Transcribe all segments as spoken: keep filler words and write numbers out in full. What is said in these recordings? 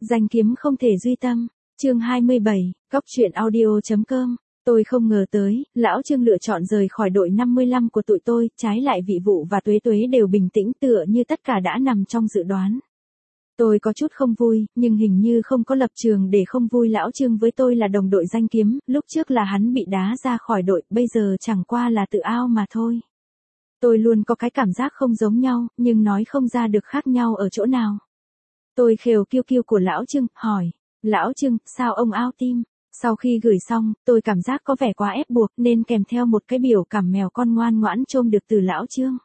Danh kiếm không thể duy tâm. Chương hai mươi bảy, Cóc truyện audio chấm com. Tôi không ngờ tới, lão Trương lựa chọn rời khỏi đội năm mươi lăm của tụi tôi, trái lại Vị Vụ và Tuế Tuế đều bình tĩnh tựa như tất cả đã nằm trong dự đoán. Tôi có chút không vui, nhưng hình như không có lập trường để không vui. Lão Trương với tôi là đồng đội danh kiếm, lúc trước là hắn bị đá ra khỏi đội, bây giờ chẳng qua là tự ao mà thôi. Tôi luôn có cái cảm giác không giống nhau, nhưng nói không ra được khác nhau ở chỗ nào. Tôi khều kiêu kiêu của lão Trương, hỏi, lão Trương, sao ông ao tim? Sau khi gửi xong, tôi cảm giác có vẻ quá ép buộc nên kèm theo một cái biểu cảm mèo con ngoan ngoãn trôm được từ lão Trương.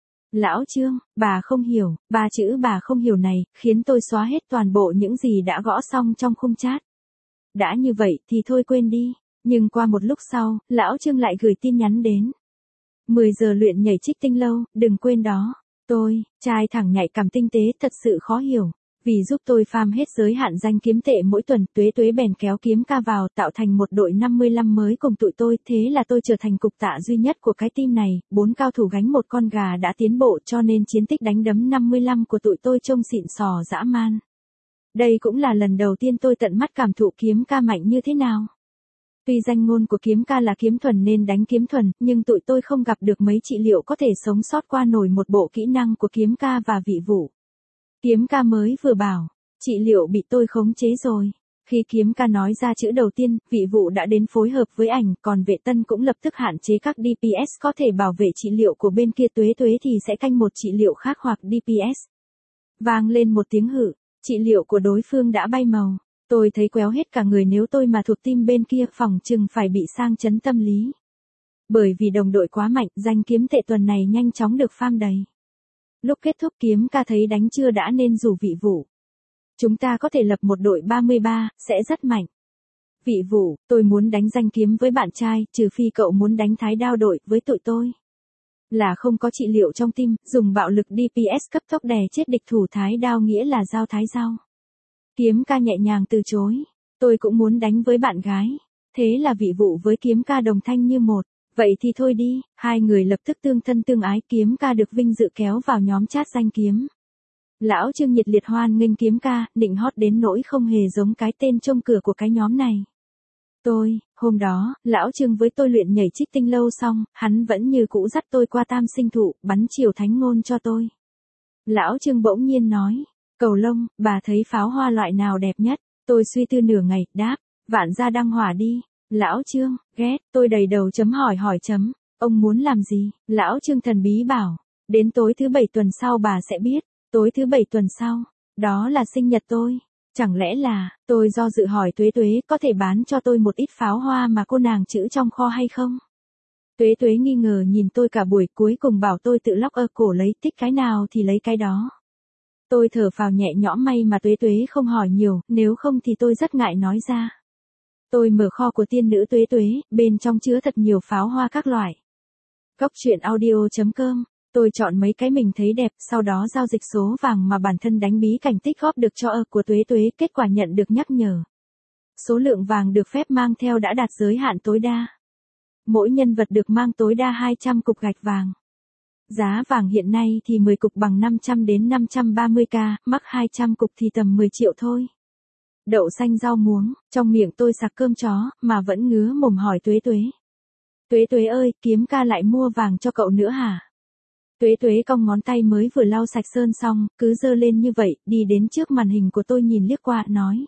Lão Trương, bà không hiểu, ba chữ bà không hiểu này, khiến tôi xóa hết toàn bộ những gì đã gõ xong trong khung chat. Đã như vậy thì thôi quên đi, nhưng qua một lúc sau, lão Trương lại gửi tin nhắn đến. mười giờ luyện nhảy trích tinh lâu, đừng quên đó. Tôi, trai thẳng nhạy cảm tinh tế thật sự khó hiểu. Vì giúp tôi farm hết giới hạn danh kiếm tệ mỗi tuần, Tuế Tuế bèn kéo kiếm ca vào tạo thành một đội năm mươi lăm mới cùng tụi tôi, thế là tôi trở thành cục tạ duy nhất của cái team này, bốn cao thủ gánh một con gà đã tiến bộ cho nên chiến tích đánh đấm năm mươi lăm của tụi tôi trông xịn sò dã man. Đây cũng là lần đầu tiên tôi tận mắt cảm thụ kiếm ca mạnh như thế nào. Tuy danh ngôn của kiếm ca là kiếm thuần nên đánh kiếm thuần, nhưng tụi tôi không gặp được mấy trị liệu có thể sống sót qua nổi một bộ kỹ năng của kiếm ca và Vị Vụ. Kiếm ca mới vừa bảo, trị liệu bị tôi khống chế rồi. Khi kiếm ca nói ra chữ đầu tiên, Vị Vụ đã đến phối hợp với ảnh, còn vệ tân cũng lập tức hạn chế các đê pê ét có thể bảo vệ trị liệu của bên kia. Tuế Tuế thì sẽ canh một trị liệu khác hoặc đê pê ét. Vang lên một tiếng hự, trị liệu của đối phương đã bay màu. Tôi thấy quéo hết cả người, nếu tôi mà thuộc team bên kia phòng chừng phải bị sang chấn tâm lý. Bởi vì đồng đội quá mạnh, danh kiếm tệ tuần này nhanh chóng được farm đầy. Lúc kết thúc kiếm ca thấy đánh chưa đã nên rủ Vị Vụ. Chúng ta có thể lập một đội ba mươi ba, sẽ rất mạnh. Vị Vụ, tôi muốn đánh danh kiếm với bạn trai, trừ phi cậu muốn đánh thái đao đội với tụi tôi. Là không có trị liệu trong team, dùng bạo lực đê pê ét cấp tốc đè chết địch thủ thái đao nghĩa là dao thái dao. Kiếm ca nhẹ nhàng từ chối. Tôi cũng muốn đánh với bạn gái. Thế là Vị Vụ với kiếm ca đồng thanh như một. Vậy thì thôi đi, hai người lập tức tương thân tương ái. Kiếm ca được vinh dự kéo vào nhóm chat danh kiếm. Lão Trương nhiệt liệt hoan nghênh kiếm ca, nịnh hót đến nỗi không hề giống cái tên trông cửa của cái nhóm này. Tôi, hôm đó, lão Trương với tôi luyện nhảy trích tinh lâu xong, hắn vẫn như cũ dắt tôi qua tam sinh thụ, bắn chiều thánh ngôn cho tôi. Lão Trương bỗng nhiên nói, Cầu Lông, bà thấy pháo hoa loại nào đẹp nhất? Tôi suy tư nửa ngày, đáp, Vạn Gia Đăng Hỏa đi. Lão Trương, ghét, tôi đầy đầu chấm hỏi hỏi chấm, ông muốn làm gì? Lão Trương thần bí bảo, đến tối thứ bảy tuần sau bà sẽ biết. Tối thứ bảy tuần sau, đó là sinh nhật tôi. Chẳng lẽ là, tôi do dự hỏi Tuế Tuế có thể bán cho tôi một ít pháo hoa mà cô nàng trữ trong kho hay không? Tuế Tuế nghi ngờ nhìn tôi cả buổi, cuối cùng bảo tôi tự lóc ơ cổ lấy, thích cái nào thì lấy cái đó. Tôi thở phào nhẹ nhõm, may mà Tuế Tuế không hỏi nhiều, nếu không thì tôi rất ngại nói ra. Tôi mở kho của tiên nữ Tuế Tuế, bên trong chứa thật nhiều pháo hoa các loại. Cóc truyện audio chấm com. Tôi chọn mấy cái mình thấy đẹp, sau đó giao dịch số vàng mà bản thân đánh bí cảnh tích góp được cho ơ của Tuế Tuế, kết quả nhận được nhắc nhở. Số lượng vàng được phép mang theo đã đạt giới hạn tối đa. Mỗi nhân vật được mang tối đa hai trăm cục gạch vàng. Giá vàng hiện nay thì mười cục bằng năm trăm đến năm trăm ba mươi k, mắc hai trăm cục thì tầm mười triệu thôi. Đậu xanh rau muống, trong miệng tôi sặc cơm chó, mà vẫn ngứa mồm hỏi Tuế Tuế. Tuế Tuế ơi, kiếm ca lại mua vàng cho cậu nữa hả? Tuế Tuế cong ngón tay mới vừa lau sạch sơn xong, cứ giơ lên như vậy, đi đến trước màn hình của tôi nhìn liếc qua, nói.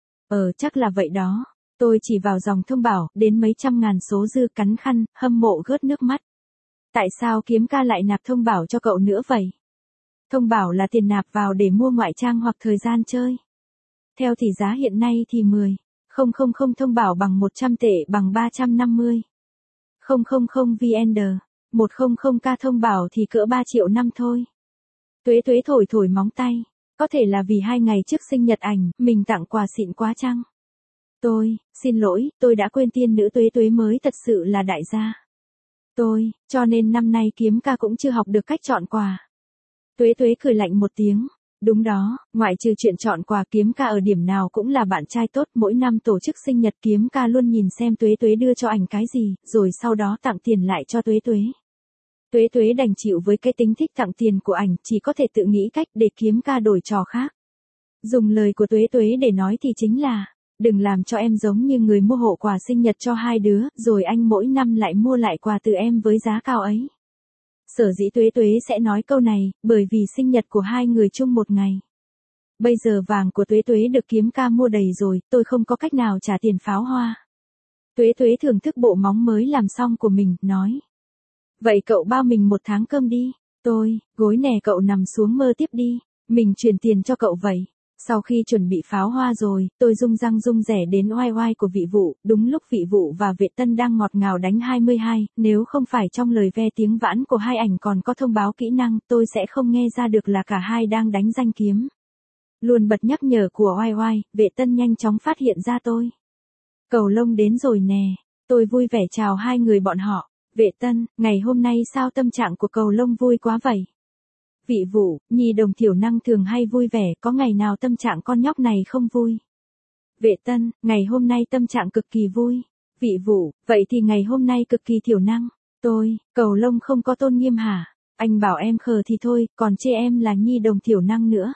Ờ, chắc là vậy đó. Tôi chỉ vào dòng thông bảo, đến mấy trăm ngàn số dư, cắn khăn, hâm mộ gớt nước mắt. Tại sao kiếm ca lại nạp thông bảo cho cậu nữa vậy? Thông bảo là tiền nạp vào để mua ngoại trang hoặc thời gian chơi. Theo tỷ giá hiện nay thì mười nghìn thông bảo bằng một trăm tệ bằng ba trăm năm mươi nghìn vê en đê. một trăm k thông bảo thì cỡ ba triệu năm thôi. Tuế Tuế thổi thổi móng tay. Có thể là vì hai ngày trước sinh nhật ảnh, mình tặng quà xịn quá chăng? Tôi, xin lỗi, tôi đã quên tiên nữ Tuế Tuế mới thật sự là đại gia. Tôi, cho nên năm nay kiếm ca cũng chưa học được cách chọn quà. Tuế Tuế cười lạnh một tiếng. Đúng đó, ngoại trừ chuyện chọn quà, kiếm ca ở điểm nào cũng là bạn trai tốt. Mỗi năm tổ chức sinh nhật kiếm ca luôn nhìn xem Tuế Tuế đưa cho ảnh cái gì, rồi sau đó tặng tiền lại cho Tuế Tuế. Tuế Tuế đành chịu với cái tính thích tặng tiền của ảnh, chỉ có thể tự nghĩ cách để kiếm ca đổi trò khác. Dùng lời của Tuế Tuế để nói thì chính là, đừng làm cho em giống như người mua hộ quà sinh nhật cho hai đứa, rồi anh mỗi năm lại mua lại quà từ em với giá cao ấy. Sở dĩ Tuế Tuế sẽ nói câu này, bởi vì sinh nhật của hai người chung một ngày. Bây giờ vàng của Tuế Tuế được Kiếm ca mua đầy rồi, tôi không có cách nào trả tiền pháo hoa. Tuế Tuế thưởng thức bộ móng mới làm xong của mình, nói. Vậy cậu bao mình một tháng cơm đi. Tôi, gối nè cậu nằm xuống mơ tiếp đi, mình chuyển tiền cho cậu vậy. Sau khi chuẩn bị pháo hoa rồi, tôi rung răng rung rẻ đến oai oai của Vị Vụ, đúng lúc Vị Vụ và Vệ Tân đang ngọt ngào đánh hai mươi hai, nếu không phải trong lời ve tiếng vãn của hai ảnh còn có thông báo kỹ năng, tôi sẽ không nghe ra được là cả hai đang đánh danh kiếm. Luôn bật nhắc nhở của oai oai, Vệ Tân nhanh chóng phát hiện ra tôi. Cầu lông đến rồi nè, tôi vui vẻ chào hai người bọn họ. Vệ Tân, ngày hôm nay sao tâm trạng của cầu lông vui quá vậy? Vị Vụ, Nhi đồng thiểu năng thường hay vui vẻ, có ngày nào tâm trạng con nhóc này không vui? Vệ Tân, ngày hôm nay tâm trạng cực kỳ vui. Vị Vụ, vậy thì ngày hôm nay cực kỳ thiểu năng. Tôi, cầu lông không có tôn nghiêm hả? Anh bảo em khờ thì thôi, còn chê em là nhi đồng thiểu năng nữa.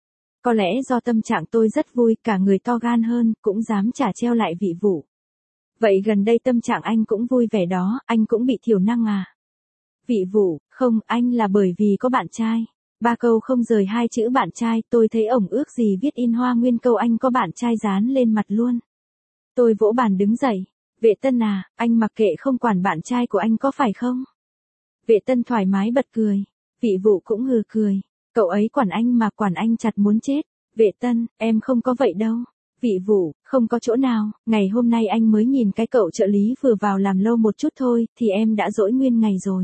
Có lẽ do tâm trạng tôi rất vui, cả người to gan hơn, cũng dám trả treo lại Vị Vụ. Vậy gần đây tâm trạng anh cũng vui vẻ đó, anh cũng bị thiểu năng à? Vị Vụ, không, anh là bởi vì có bạn trai. Ba câu không rời hai chữ bạn trai, tôi thấy ổng ước gì viết in hoa nguyên câu anh có bạn trai dán lên mặt luôn. Tôi vỗ bàn đứng dậy. Vệ Tân à, anh mặc kệ không quản bạn trai của anh có phải không? Vệ Tân thoải mái bật cười. Vị Vụ cũng hừ cười. Cậu ấy quản anh mà quản anh chặt muốn chết. Vệ Tân, em không có vậy đâu. Vị Vụ, không có chỗ nào, ngày hôm nay anh mới nhìn cái cậu trợ lý vừa vào làm lâu một chút thôi, thì em đã dỗi nguyên ngày rồi.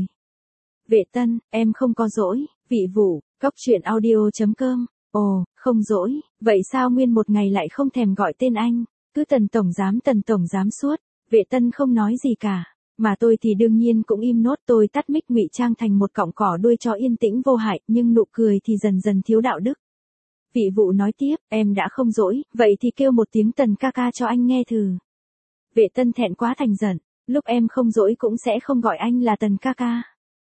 Vệ Tân, em không có dỗi. Vị Vụ, cóc truyện audio chấm com. Ồ, không dỗi, vậy sao nguyên một ngày lại không thèm gọi tên anh, cứ Tần tổng giám Tần tổng giám suốt. Vệ Tân không nói gì cả, mà tôi thì đương nhiên cũng im nốt, tôi tắt mic ngụy trang thành một cọng cỏ đuôi cho yên tĩnh vô hại, nhưng nụ cười thì dần dần thiếu đạo đức. Vị Vụ nói tiếp, em đã không dỗi, vậy thì kêu một tiếng Tần ca ca cho anh nghe thử. Vệ Tân thẹn quá thành giận, lúc em không dỗi cũng sẽ không gọi anh là Tần ca ca.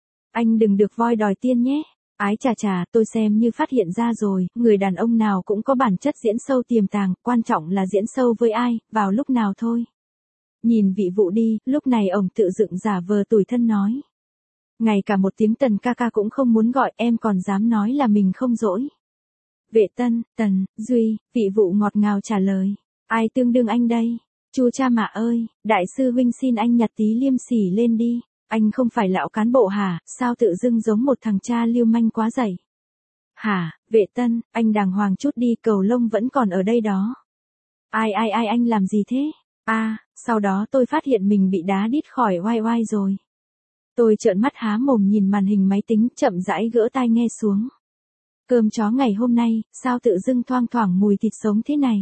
Anh đừng được voi đòi tiên nhé. Ái chà chà, tôi xem như phát hiện ra rồi, người đàn ông nào cũng có bản chất diễn sâu tiềm tàng, quan trọng là diễn sâu với ai, vào lúc nào thôi. Nhìn Vị Vụ đi, lúc này ổng tự dựng giả vờ tủi thân nói. Ngay cả một tiếng Tần ca ca cũng không muốn gọi, em còn dám nói là mình không dỗi. Vệ Tân, Tần, Duy, Vị Vụ ngọt ngào trả lời. Ai tương đương anh đây? Chu cha mạ ơi, đại sư huynh xin anh nhặt tí liêm sỉ lên đi. Anh không phải lão cán bộ hả, sao tự dưng giống một thằng cha lưu manh quá dậy? Hả, Vệ Tân, anh đàng hoàng chút đi, cầu lông vẫn còn ở đây đó. Ai ai ai anh làm gì thế? À, sau đó tôi phát hiện mình bị đá đít khỏi oai oai rồi. Tôi trợn mắt há mồm nhìn màn hình máy tính, chậm rãi gỡ tai nghe xuống. Cơm chó ngày hôm nay, sao tự dưng thoang thoảng mùi thịt sống thế này?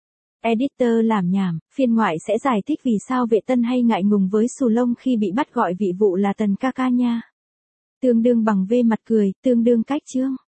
Editor làm nhảm, phiên ngoại sẽ giải thích vì sao Vệ Tân hay ngại ngùng với xù lông khi bị bắt gọi Vị Vụ là Tần ca ca nha. Tương đương bằng V mặt cười, tương đương cách chương.